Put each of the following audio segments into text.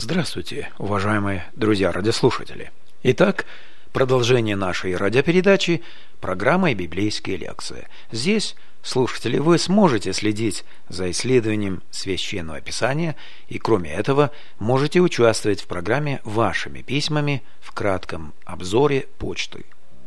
Здравствуйте, уважаемые друзья-радиослушатели. Итак, продолжение нашей радиопередачи программой «Библейские лекции». Здесь, слушатели, вы сможете следить за исследованием Священного Писания и, кроме этого, можете участвовать в программе вашими письмами в кратком обзоре почты.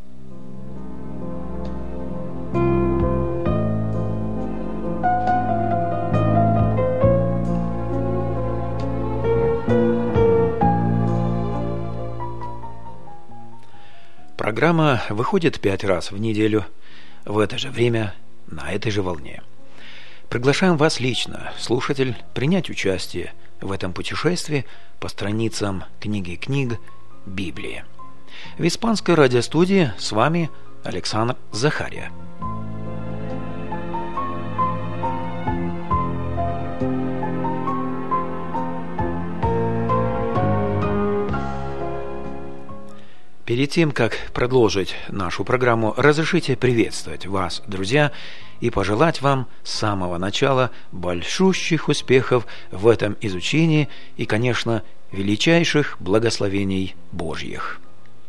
Программа выходит 5 раз в неделю, в это же время, на этой же волне. Приглашаем вас лично, слушатель, принять участие в этом путешествии по страницам книги книг Библии. В испанской радиостудии с вами Александр Захария. Перед тем, как продолжить нашу программу, разрешите приветствовать вас, друзья, и пожелать вам с самого начала большущих успехов в этом изучении и, конечно, величайших благословений Божьих.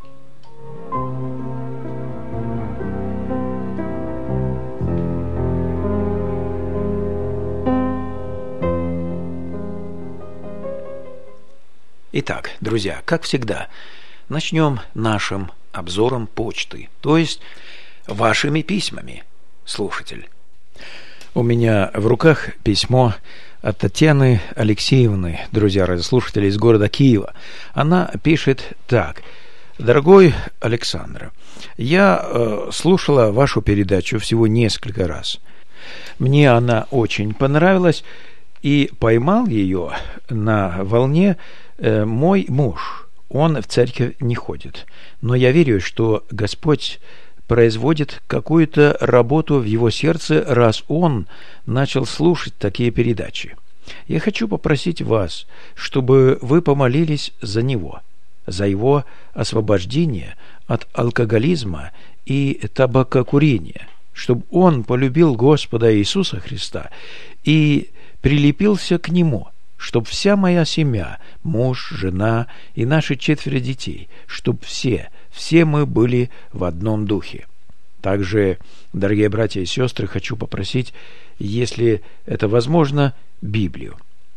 Итак, друзья, как всегда, начнем нашим обзором почты, то есть вашими письмами, слушатель. У меня в руках письмо от Татьяны Алексеевны, друзья радиослушатели, из города Киева. Она пишет так: «Дорогой Александр, я слушала вашу передачу всего несколько раз. Мне она очень понравилась, и поймал ее на волне мой муж. Он в церковь не ходит, но я верю, что Господь производит какую-то работу в его сердце, раз он начал слушать такие передачи. Я хочу попросить вас, чтобы вы помолились за него, за его освобождение от алкоголизма и табакокурения, чтобы он полюбил Господа Иисуса Христа и прилепился к Нему, чтобы вся моя семья, муж, жена и наши 4 детей, чтобы все мы были в одном духе. Также, дорогие братья и сестры, хочу попросить, если это возможно, Библию.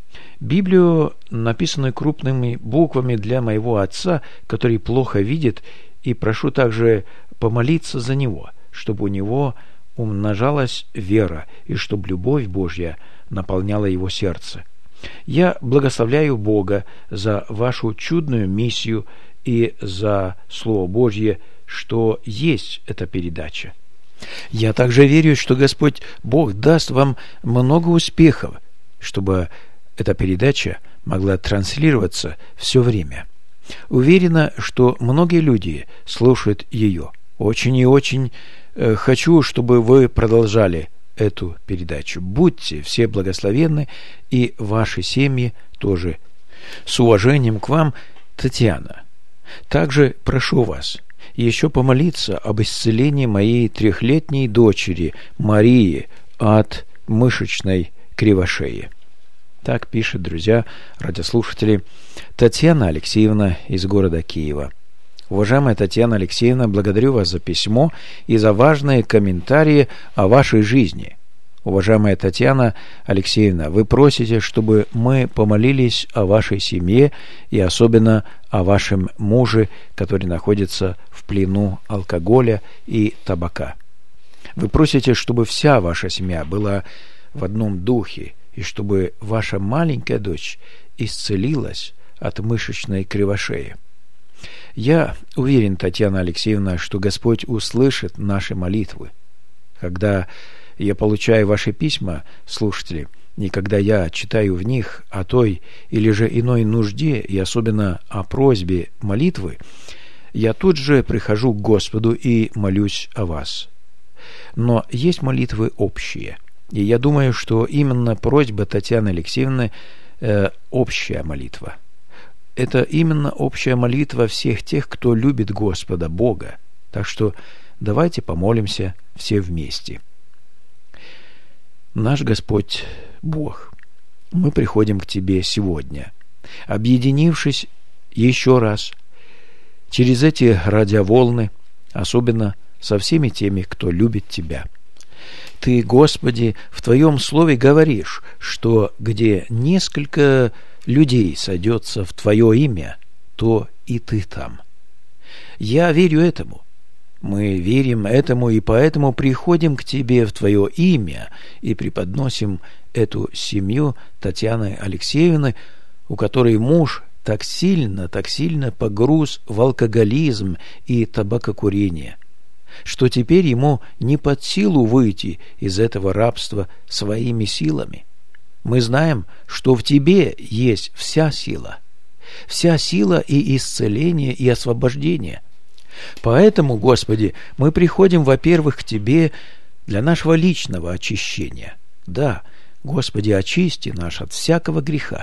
Библию, написанную крупными буквами для моего отца, который плохо видит, и прошу также помолиться за него, чтобы у него умножалась вера и чтобы любовь Божья наполняла его сердце. Я благословляю Бога за вашу чудную миссию и за Слово Божье, что есть эта передача. Я также верю, что Господь Бог даст вам много успехов, чтобы эта передача могла транслироваться все время. Уверена, что многие люди слушают ее. Очень и очень хочу, чтобы вы продолжали эту передачу. Будьте все благословенны, и ваши семьи тоже. С уважением к вам, Татьяна. Также прошу вас еще помолиться об исцелении моей 3-летней дочери Марии от мышечной кривошеи. Так пишет, друзья, радиослушатели, Татьяна Алексеевна из города Киева. Уважаемая Татьяна Алексеевна, благодарю вас за письмо и за важные комментарии о вашей жизни. Уважаемая Татьяна Алексеевна, вы просите, чтобы мы помолились о вашей семье и особенно о вашем муже, который находится в плену алкоголя и табака. Вы просите, чтобы вся ваша семья была в одном духе и чтобы ваша маленькая дочь исцелилась от мышечной кривошеи. Я уверен, Татьяна Алексеевна, что Господь услышит наши молитвы. Когда я получаю ваши письма, слушатели, и когда я читаю в них о той или же иной нужде, и особенно о просьбе молитвы, я тут же прихожу к Господу и молюсь о вас. Но есть молитвы общие, и я думаю, что именно просьба Татьяны Алексеевны общая молитва. Это именно общая молитва всех тех, кто любит Господа Бога. Так что давайте помолимся все вместе. Наш Господь Бог, мы приходим к Тебе сегодня объединившись еще раз через эти радиоволны, особенно со всеми теми, кто любит Тебя. Ты, Господи, в Твоем Слове говоришь, что где несколько людей сойдется в Твое имя, то и Ты там. Я верю этому. Мы верим этому и поэтому приходим к Тебе в Твое имя и преподносим эту семью Татьяны Алексеевны, у которой муж так сильно погруз в алкоголизм и табакокурение, что теперь ему не под силу выйти из этого рабства своими силами. Мы знаем, что в Тебе есть вся сила и исцеление, и освобождение. Поэтому, Господи, мы приходим, во-первых, к Тебе для нашего личного очищения. Да, Господи, очисти нас от всякого греха.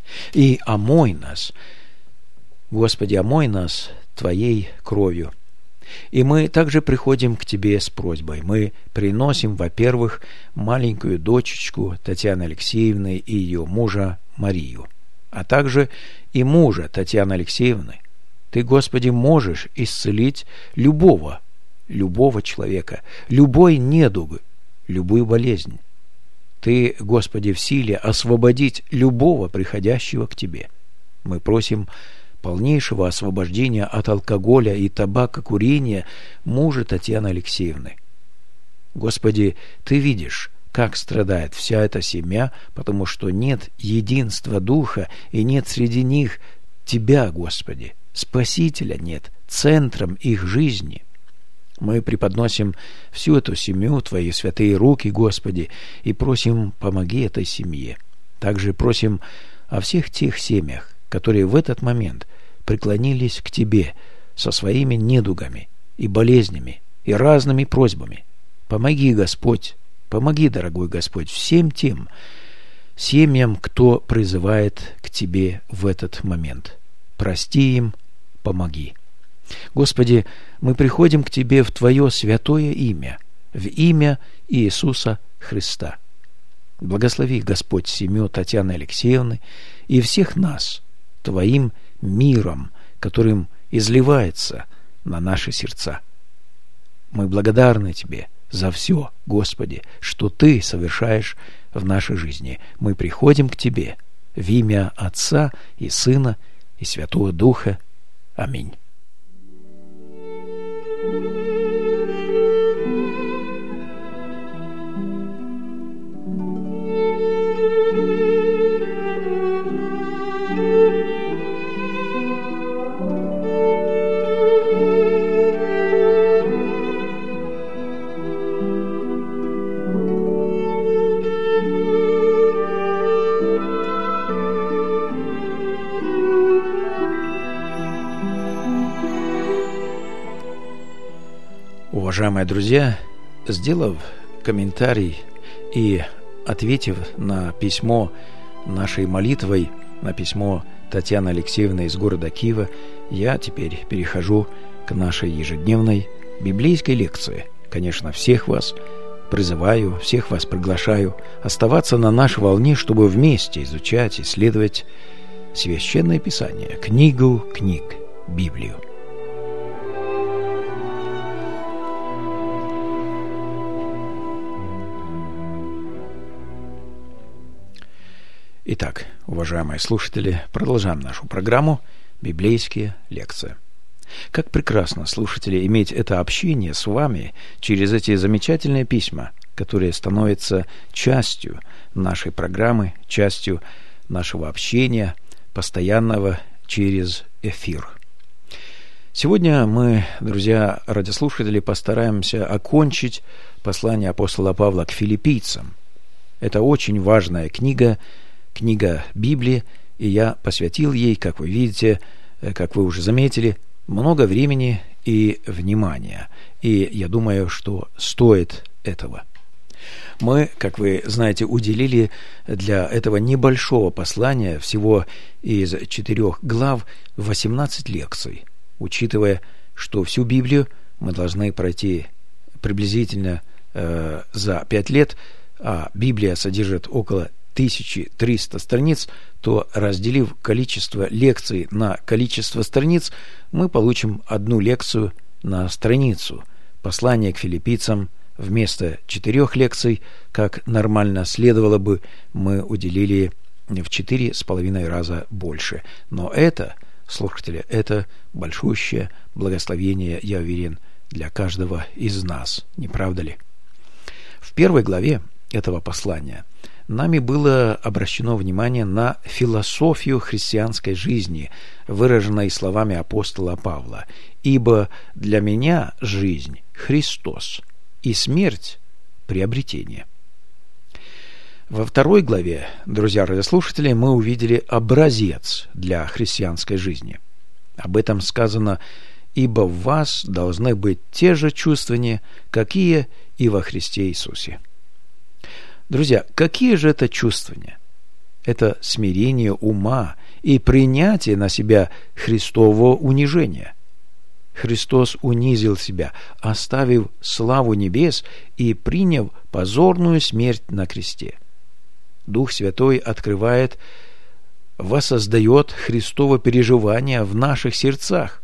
И омой нас, Господи, омой нас Твоей кровью. И мы также приходим к Тебе с просьбой. Мы приносим, во-первых, маленькую дочечку Татьяны Алексеевны и ее мужа Марию, а также и мужа Татьяны Алексеевны. Ты, Господи, можешь исцелить любого человека, любой недуг, любую болезнь. Ты, Господи, в силе освободить любого приходящего к Тебе. Мы просим полнейшего освобождения от алкоголя и табакокурения мужа Татьяны Алексеевны. Господи, Ты видишь, как страдает вся эта семья, потому что нет единства Духа и нет среди них Тебя, Господи. Спасителя нет, центром их жизни. Мы преподносим всю эту семью в Твои святые руки, Господи, и просим, помоги этой семье. Также просим о всех тех семьях, которые в этот момент преклонились к Тебе со своими недугами и болезнями и разными просьбами. Помоги, Господь, помоги, дорогой Господь, всем тем семьям, кто призывает к Тебе в этот момент. Прости им, помоги. Господи, мы приходим к Тебе в Твое святое имя, в имя Иисуса Христа. Благослови, Господь, семью Татьяны Алексеевны и всех нас Твоим миром, которым изливается на наши сердца. Мы благодарны Тебе за все, Господи, что Ты совершаешь в нашей жизни. Мы приходим к Тебе в имя Отца и Сына и Святого Духа. Аминь. Уважаемые друзья, сделав комментарий и ответив на письмо нашей молитвой, на письмо Татьяны Алексеевны из города Киева, я теперь перехожу к нашей ежедневной библейской лекции. Конечно, всех вас призываю, всех вас приглашаю оставаться на нашей волне, чтобы вместе изучать, исследовать Священное Писание, книгу книг, Библию. Итак, уважаемые слушатели, продолжаем нашу программу «Библейские лекции». Как прекрасно, слушатели, иметь это общение с вами через эти замечательные письма, которые становятся частью нашей программы, частью нашего общения, постоянного через эфир. Сегодня мы, друзья радиослушатели, постараемся окончить послание апостола Павла к филиппийцам. Это очень важная книга Библии, и я посвятил ей, как вы видите, как вы уже заметили, много времени и внимания. И я думаю, что стоит этого. Мы, как вы знаете, уделили для этого небольшого послания всего из 4 глав 18 лекций, учитывая, что всю Библию мы должны пройти приблизительно за 5 лет, а Библия содержит около 1300 страниц, то, разделив количество лекций на количество страниц, мы получим одну лекцию на страницу. Послание к филиппийцам вместо 4 лекций, как нормально следовало бы, мы уделили в 4,5 раза больше. Но это, слушатели, это большущее благословение, я уверен, для каждого из нас, не правда ли? В 1 главе этого послания нами было обращено внимание на философию христианской жизни, выраженной словами апостола Павла: «Ибо для меня жизнь – Христос, и смерть – приобретение». Во 2 главе, друзья радиослушатели, мы увидели образец для христианской жизни. Об этом сказано: «Ибо в вас должны быть те же чувствования, какие и во Христе Иисусе». Друзья, какие же это чувствования? Это смирение ума и принятие на себя Христового унижения. Христос унизил себя, оставив славу небес и приняв позорную смерть на кресте. Дух Святой открывает, воссоздает Христово переживание в наших сердцах.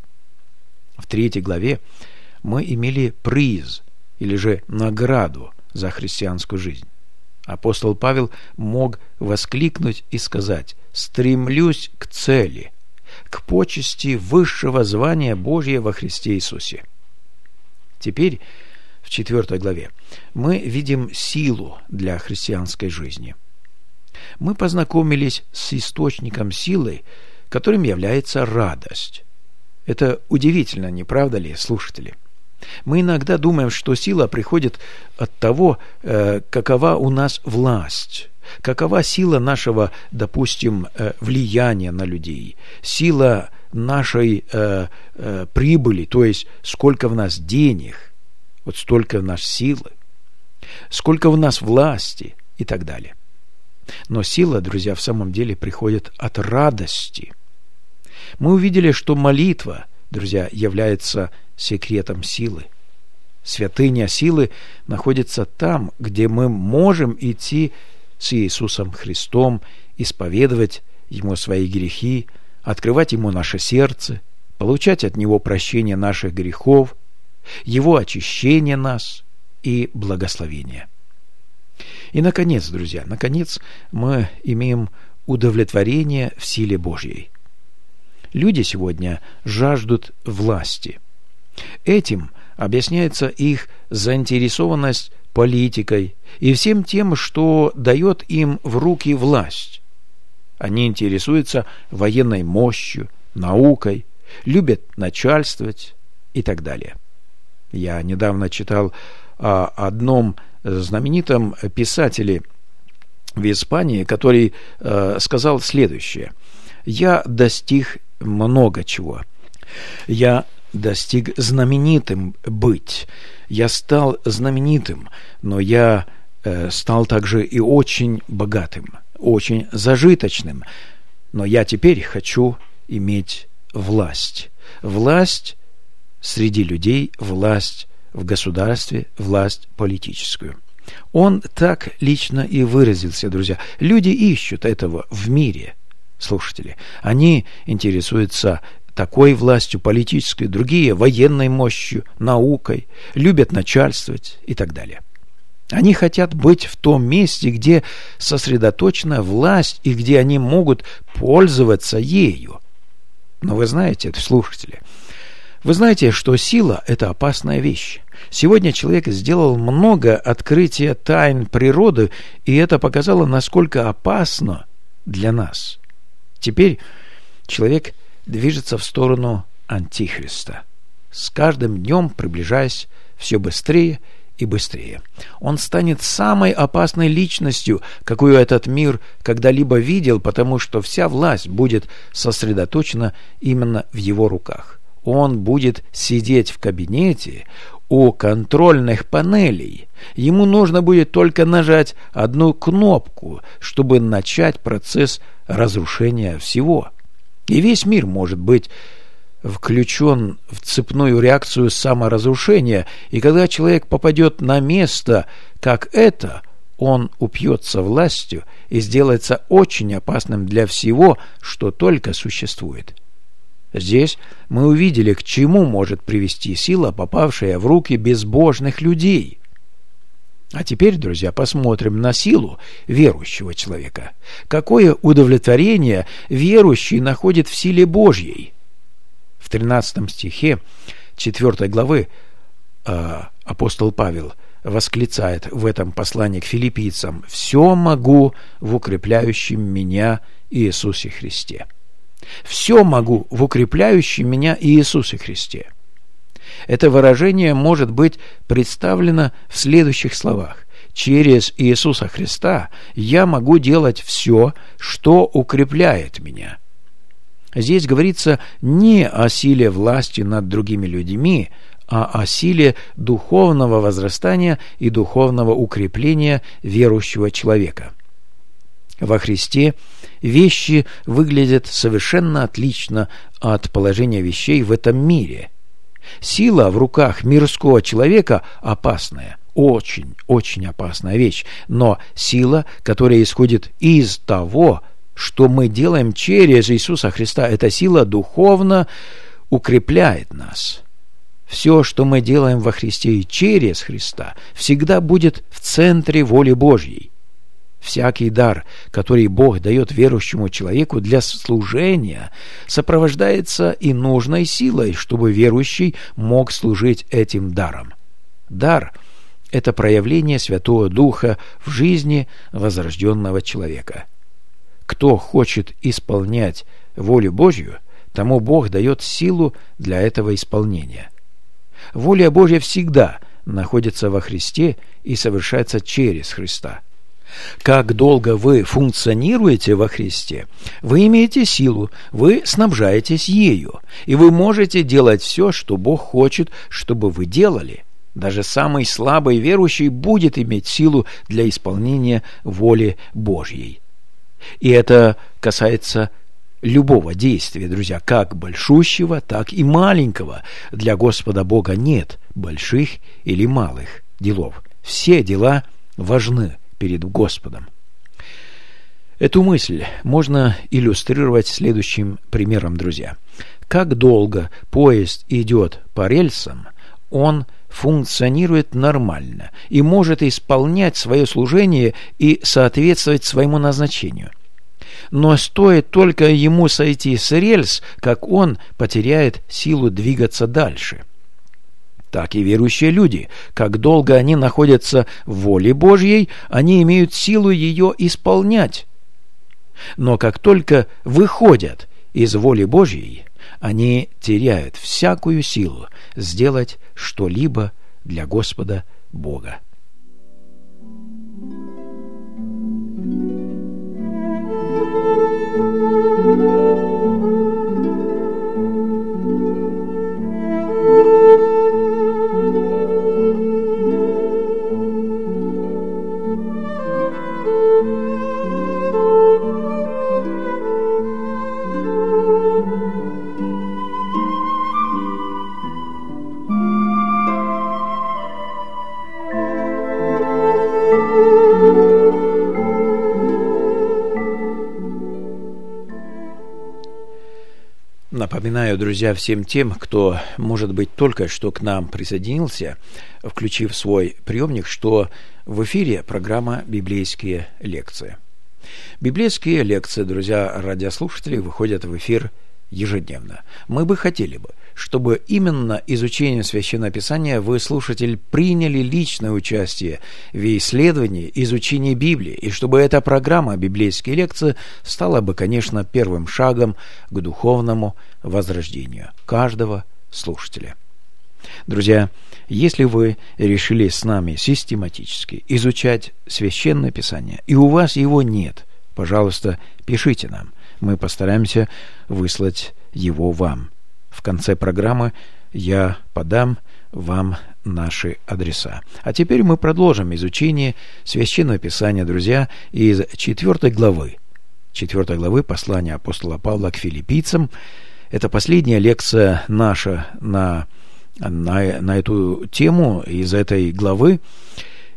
В 3 главе мы имели приз, или же награду за христианскую жизнь. Апостол Павел мог воскликнуть и сказать: «Стремлюсь к цели, к почести высшего звания Божия во Христе Иисусе». Теперь, в 4 главе, мы видим силу для христианской жизни. Мы познакомились с источником силы, которым является радость. Это удивительно, не правда ли, слушатели? Мы иногда думаем, что сила приходит от того, какова у нас власть, какова сила нашего, допустим, влияния на людей, сила нашей прибыли, то есть сколько в нас денег, вот столько в нас силы, сколько в нас власти и так далее. Но сила, друзья, в самом деле приходит от радости. Мы увидели, что молитва, друзья, является секретом силы. Святыня силы находится там, где мы можем идти с Иисусом Христом, исповедовать Ему свои грехи, открывать Ему наше сердце, получать от Него прощение наших грехов, Его очищение нас и благословение. И, наконец, друзья, мы имеем удовлетворение в силе Божьей. Люди сегодня жаждут власти. Этим объясняется их заинтересованность политикой и всем тем, что дает им в руки власть. Они интересуются военной мощью, наукой, любят начальствовать и так далее. Я недавно читал о одном знаменитом писателе в Испании, который сказал следующее: «Я достиг много чего. Я достиг знаменитым быть. Я стал знаменитым, но я стал также и очень богатым, очень зажиточным. Но я теперь хочу иметь власть. Власть среди людей, власть в государстве, власть политическую». Он так лично и выразился, друзья. Люди ищут этого в мире, слушатели. Они интересуются такой властью политической, другие военной мощью, наукой, любят начальствовать и так далее. Они хотят быть в том месте, где сосредоточена власть и где они могут пользоваться ею. Но вы знаете, слушатели, вы знаете, что сила – это опасная вещь. Сегодня человек сделал много открытия тайн природы, и это показало, насколько опасно для нас. Теперь человек движется в сторону Антихриста, с каждым днем приближаясь все быстрее и быстрее. Он станет самой опасной личностью, какую этот мир когда-либо видел, потому что вся власть будет сосредоточена именно в его руках. Он будет сидеть в кабинете у контрольных панелей. Ему нужно будет только нажать одну кнопку, чтобы начать процесс разрушения всего. И весь мир может быть включен в цепную реакцию саморазрушения, и когда человек попадет на место, как это, он упьется властью и сделается очень опасным для всего, что только существует. Здесь мы увидели, к чему может привести сила, попавшая в руки безбожных людей. А теперь, друзья, посмотрим на силу верующего человека. Какое удовлетворение верующий находит в силе Божьей? В 13 стихе 4 главы апостол Павел восклицает в этом послании к филиппийцам: «Все могу в укрепляющем меня Иисусе Христе». «Все могу в укрепляющем меня Иисусе Христе». Это выражение может быть представлено в следующих словах: «Через Иисуса Христа я могу делать все, что укрепляет меня». Здесь говорится не о силе власти над другими людьми, а о силе духовного возрастания и духовного укрепления верующего человека. Во Христе вещи выглядят совершенно отлично от положения вещей в этом мире. Сила в руках мирского человека опасная, очень опасная вещь, но сила, которая исходит из того, что мы делаем через Иисуса Христа, эта сила духовно укрепляет нас. Все, что мы делаем во Христе и через Христа, всегда будет в центре воли Божьей. Всякий дар, который Бог дает верующему человеку для служения, сопровождается и нужной силой, чтобы верующий мог служить этим даром. Дар – это проявление Святого Духа в жизни возрожденного человека. Кто хочет исполнять волю Божью, тому Бог дает силу для этого исполнения. Воля Божья всегда находится во Христе и совершается через Христа. Как долго вы функционируете во Христе, вы имеете силу, вы снабжаетесь ею, и вы можете делать все, что Бог хочет, чтобы вы делали. Даже самый слабый верующий будет иметь силу для исполнения воли Божьей. И это касается любого действия, друзья, как большущего, так и маленького. Для Господа Бога нет больших или малых делов. Все дела важны перед Господом. Эту мысль можно иллюстрировать следующим примером, друзья. Как долго поезд идет по рельсам, он функционирует нормально и может исполнять свое служение и соответствовать своему назначению. Но стоит только ему сойти с рельс, как он потеряет силу двигаться дальше. Так и верующие люди, как долго они находятся в воле Божьей, они имеют силу ее исполнять. Но как только выходят из воли Божьей, они теряют всякую силу сделать что-либо для Господа Бога. Напоминаю, друзья, всем тем, кто, может быть, только что к нам присоединился, включив свой приемник, что в эфире программа «Библейские лекции». Библейские лекции, друзья, радиослушатели, выходят в эфир ежедневно. Мы бы хотели, чтобы именно изучением Священного Писания вы, слушатель, приняли личное участие в исследовании, изучении Библии, и чтобы эта программа «Библейские лекции» стала бы, конечно, первым шагом к духовному возрождению каждого слушателя. Друзья, если вы решили с нами систематически изучать Священное Писание, и у вас его нет, пожалуйста, пишите нам. Мы постараемся выслать его вам. В конце программы я подам вам наши адреса. А теперь мы продолжим изучение Священного Писания, друзья, из 4 главы послания апостола Павла к филиппийцам. Это последняя лекция наша на эту тему из этой главы.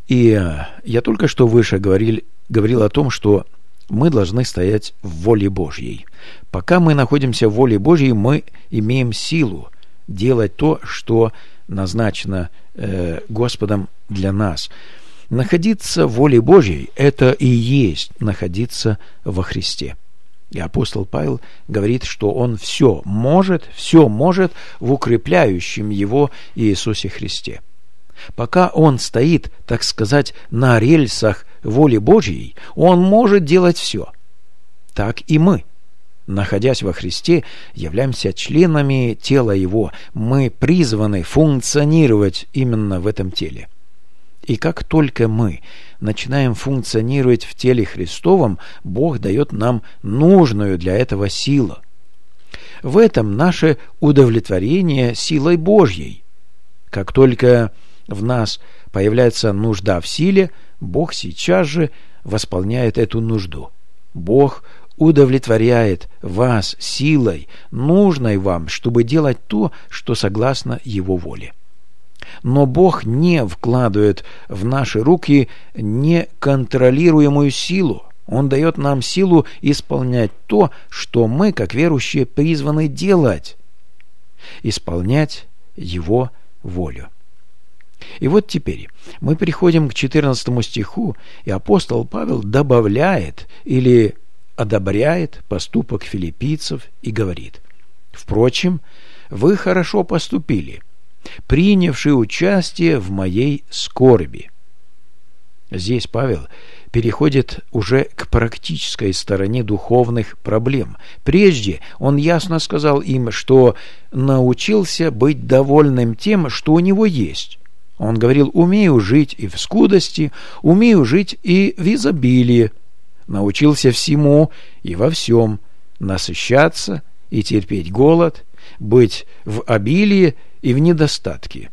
И я только что выше говорил о том, что мы должны стоять в воле Божьей. Пока мы находимся в воле Божьей, мы имеем силу делать то, что назначено Господом для нас. Находиться в воле Божьей – это и есть находиться во Христе. И апостол Павел говорит, что он все может в укрепляющем его Иисусе Христе. Пока он стоит, так сказать, на рельсах воли Божьей, он может делать все. Так и мы, находясь во Христе, являемся членами тела Его. Мы призваны функционировать именно в этом теле. И как только мы начинаем функционировать в теле Христовом, Бог дает нам нужную для этого силу. В этом наше удовлетворение силой Божьей. Как только в нас появляется нужда в силе, Бог сейчас же восполняет эту нужду. Бог удовлетворяет вас силой, нужной вам, чтобы делать то, что согласно Его воле. Но Бог не вкладывает в наши руки неконтролируемую силу. Он дает нам силу исполнять то, что мы, как верующие, призваны делать. Исполнять Его волю. И вот теперь мы переходим к 14 стиху, и апостол Павел добавляет или одобряет поступок филиппийцев и говорит: «Впрочем, вы хорошо поступили, принявши участие в моей скорби». Здесь Павел переходит уже к практической стороне духовных проблем. Прежде он ясно сказал им, что научился быть довольным тем, что у него есть. Он говорил: умею жить и в скудости, умею жить и в изобилии. Научился всему и во всем, насыщаться и терпеть голод, быть в обилии и в недостатке.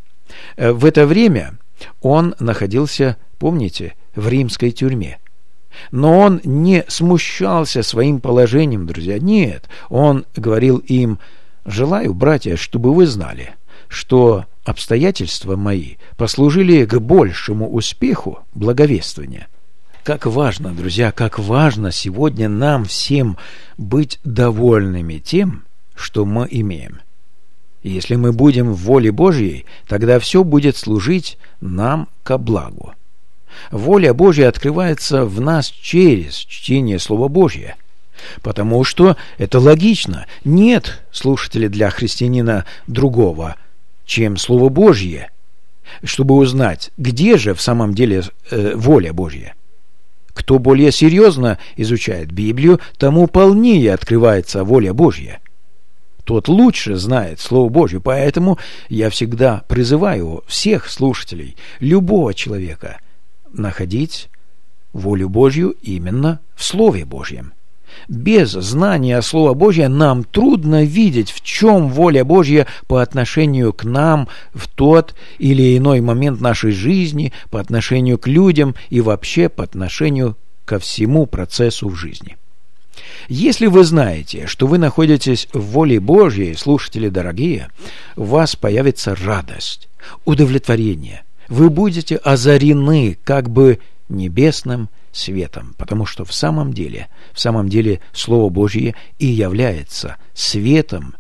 В это время он находился, помните, в римской тюрьме. Но он не смущался своим положением, друзья. Нет, он говорил им: «Желаю, братья, чтобы вы знали, что обстоятельства мои послужили к большему успеху благовествования». Как важно, друзья, как важно сегодня нам всем быть довольными тем, что мы имеем. И если мы будем в воле Божьей, тогда все будет служить нам ко благу. Воля Божья открывается в нас через чтение Слова Божьего. Потому что это логично. Нет, слушатели, для христианина другого, чем Слово Божье, чтобы узнать, где же в самом деле воля Божья. Кто более серьезно изучает Библию, тому полнее открывается воля Божья. Тот лучше знает Слово Божье, поэтому я всегда призываю всех слушателей, любого человека, находить волю Божью именно в Слове Божьем. Без знания Слова Божьего нам трудно видеть, в чем воля Божья по отношению к нам в тот или иной момент нашей жизни, по отношению к людям и вообще по отношению ко всему процессу в жизни. Если вы знаете, что вы находитесь в воле Божьей, слушатели дорогие, у вас появится радость, удовлетворение. Вы будете озарены как бы небесным светом, потому что в самом деле Слово Божье и является светом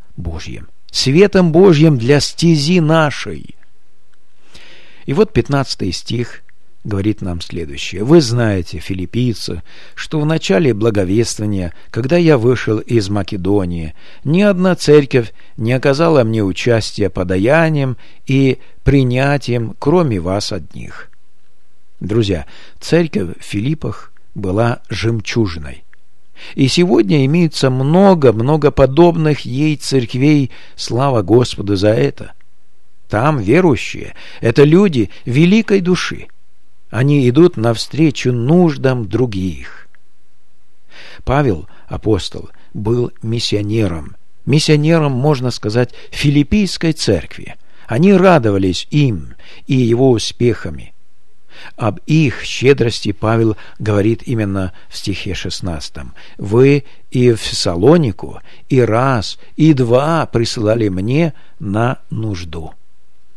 Божьим для стези нашей. И вот 15 стих говорит нам следующее: «Вы знаете, филиппийцы, что в начале благовествования, когда я вышел из Македонии, ни одна церковь не оказала мне участия подаянием и принятием, кроме вас одних». Друзья, церковь в Филиппах была жемчужиной. И сегодня имеется много подобных ей церквей, слава Господу за это. Там верующие – это люди великой души. Они идут навстречу нуждам других. Павел, апостол, был миссионером, можно сказать, филиппийской церкви. Они радовались им и его успехами. Об их щедрости Павел говорит именно в стихе 16. «Вы и в Фессалонику и раз, и два присылали мне на нужду».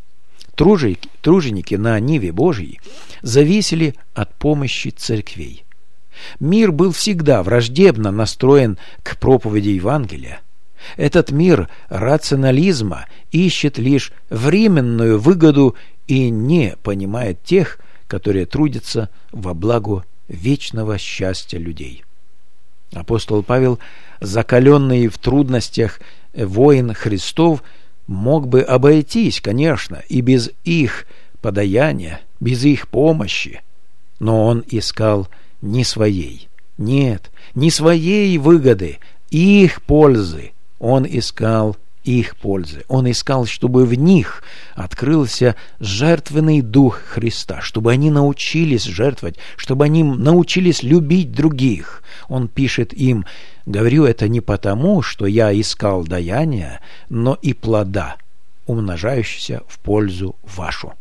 труженики на ниве Божьей зависели от помощи церквей. Мир был всегда враждебно настроен к проповеди Евангелия. Этот мир рационализма ищет лишь временную выгоду и не понимает тех, которые трудятся во благо вечного счастья людей. Апостол Павел, закаленный в трудностях воин Христов, мог бы обойтись, конечно, и без их подаяния, без их помощи, но он искал не своей, нет, не своей выгоды, их пользы. Он искал их пользы. Он искал, чтобы в них открылся жертвенный дух Христа, чтобы они научились жертвовать, чтобы они научились любить других. Он пишет им: «Говорю это не потому, что я искал даяния, но и плода, умножающегося в пользу вашу».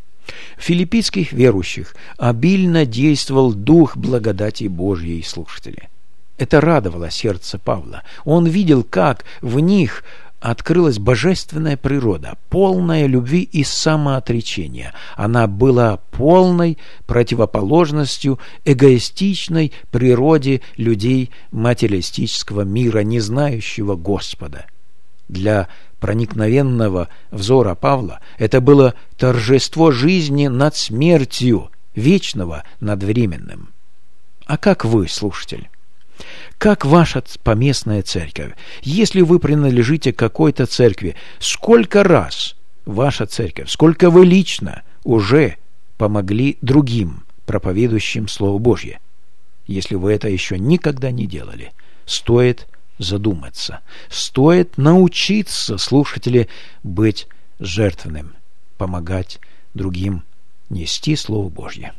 В филиппийских верующих обильно действовал дух благодати Божьей, слушатели. Это радовало сердце Павла. Он видел, как в них открылась божественная природа, полная любви и самоотречения. Она была полной противоположностью эгоистичной природе людей материалистического мира, не знающего Господа. Для проникновенного взора Павла это было торжество жизни над смертью, вечного над временным. А как вы, слушатель? Как ваша поместная церковь? Если вы принадлежите какой-то церкви, сколько раз ваша церковь, сколько вы лично уже помогли другим, проповедующим Слово Божье? Если вы это еще никогда не делали, стоит задуматься, стоит научиться, слушатели, быть жертвенным, помогать другим нести Слово Божье.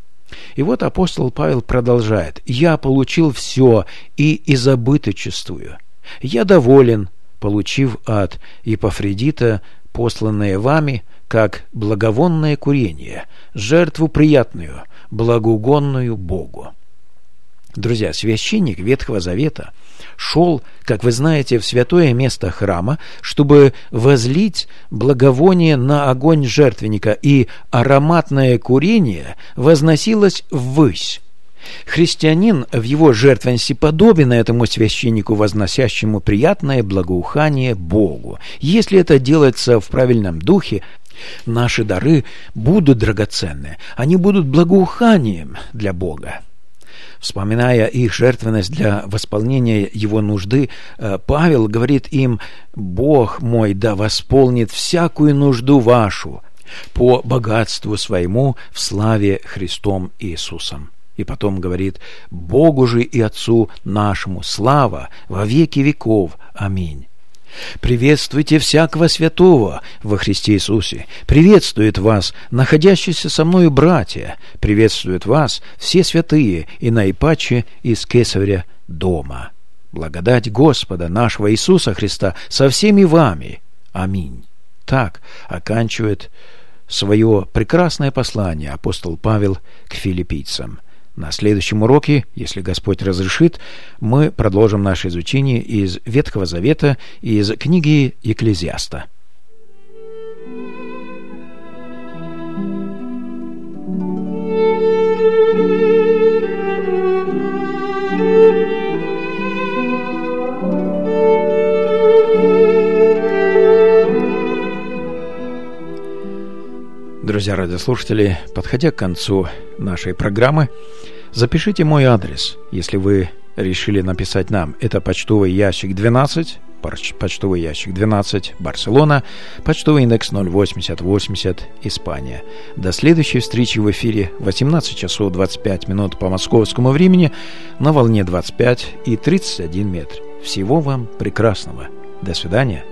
И вот апостол Павел продолжает: «Я получил все и изобыточествую. Я доволен, получив от Епафродита посланное вами, как благовонное курение, жертву приятную, благоугодную Богу». Друзья, священник Ветхого Завета шел, как вы знаете, в святое место храма, чтобы возлить благовоние на огонь жертвенника, и ароматное курение возносилось ввысь. Христианин в его жертвенности подобен этому священнику, возносящему приятное благоухание Богу. Если это делается в правильном духе, наши дары будут драгоценны, они будут благоуханием для Бога. Вспоминая их жертвенность для восполнения его нужды, Павел говорит им: «Бог мой да восполнит всякую нужду вашу по богатству своему в славе Христом Иисусом». И потом говорит: «Богу же и Отцу нашему слава во веки веков. Аминь». Приветствуйте всякого святого во Христе Иисусе. Приветствует вас находящиеся со мною братья. Приветствуют вас все святые, и наипаче из Кесаря дома. Благодать Господа нашего Иисуса Христа со всеми вами. Аминь. Так оканчивает свое прекрасное послание апостол Павел к филиппийцам. На следующем уроке, если Господь разрешит, мы продолжим наше изучение из Ветхого Завета, из книги Екклезиаста. Друзья радиослушатели, подходя к концу нашей программы, запишите мой адрес, если вы решили написать нам. Это почтовый ящик 12, Барселона, почтовый индекс 08080, Испания. До следующей встречи в эфире 18 часов 25 минут по московскому времени на волне 25 и 31 метр. Всего вам прекрасного. До свидания.